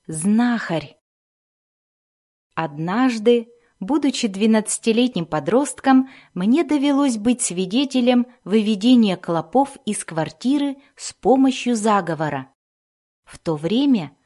знахарь. Однажды, будучи 12-летним подростком, мне довелось быть свидетелем выведения клопов из квартиры с помощью заговора. В то время,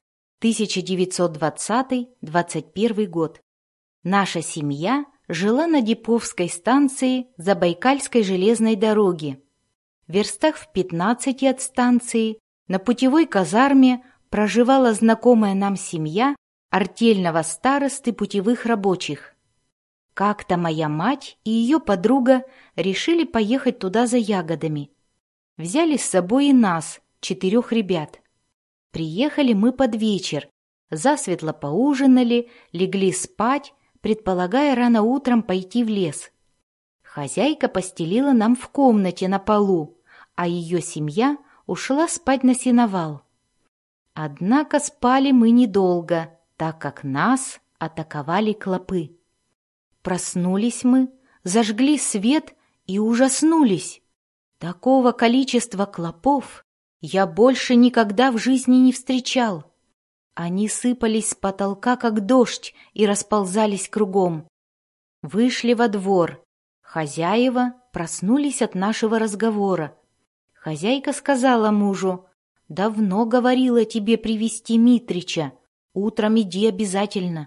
1920-21 год, наша семья жила на Диповской станции Забайкальской железной дороги. В верстах в 15 от станции на путевой казарме проживала знакомая нам семья артельного старосты путевых рабочих. Как-то моя мать и ее подруга решили поехать туда за ягодами. Взяли с собой и нас, 4 ребят. Приехали мы под вечер, засветло поужинали, легли спать, предполагая рано утром пойти в лес. Хозяйка постелила нам в комнате на полу, а ее семья ушла спать на сеновал. Однако спали мы недолго, так как нас атаковали клопы. Проснулись мы, зажгли свет и ужаснулись. Такого количества клопов я больше никогда в жизни не встречал. Они сыпались с потолка, как дождь, и расползались кругом. Вышли во двор. Хозяева проснулись от нашего разговора. Хозяйка сказала мужу: «Давно говорила тебе привести Митрича. Утром иди обязательно».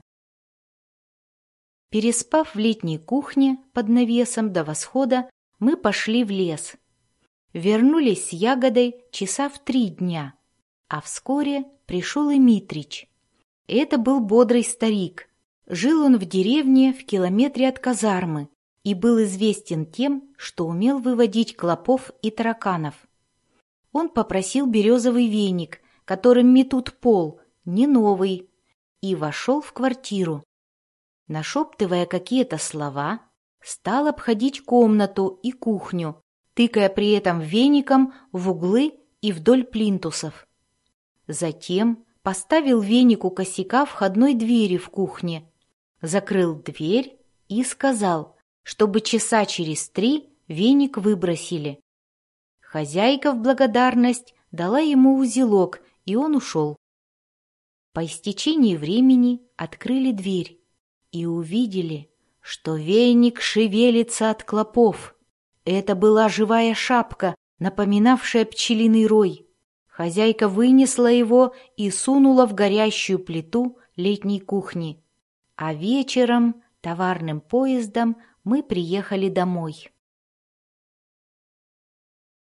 Переспав в летней кухне под навесом до восхода, мы пошли в лес. Вернулись с ягодой часа в 3 дня, а вскоре пришел и Митрич. Это был бодрый старик. Жил он в деревне в километре от казармы и был известен тем, что умел выводить клопов и тараканов. Он попросил березовый веник, которым метут пол, не новый, и вошел в квартиру. Нашептывая какие-то слова, стал обходить комнату и кухню, тыкая при этом веником в углы и вдоль плинтусов. Затем поставил веник у косяка входной двери в кухне, закрыл дверь и сказал, чтобы часа через 3 веник выбросили. Хозяйка в благодарность дала ему узелок, и он ушел. По истечении времени открыли дверь и увидели, что веник шевелится от клопов. Это была живая шапка, напоминавшая пчелиный рой. Хозяйка вынесла его и сунула в горящую плиту летней кухни. А вечером товарным поездом мы приехали домой.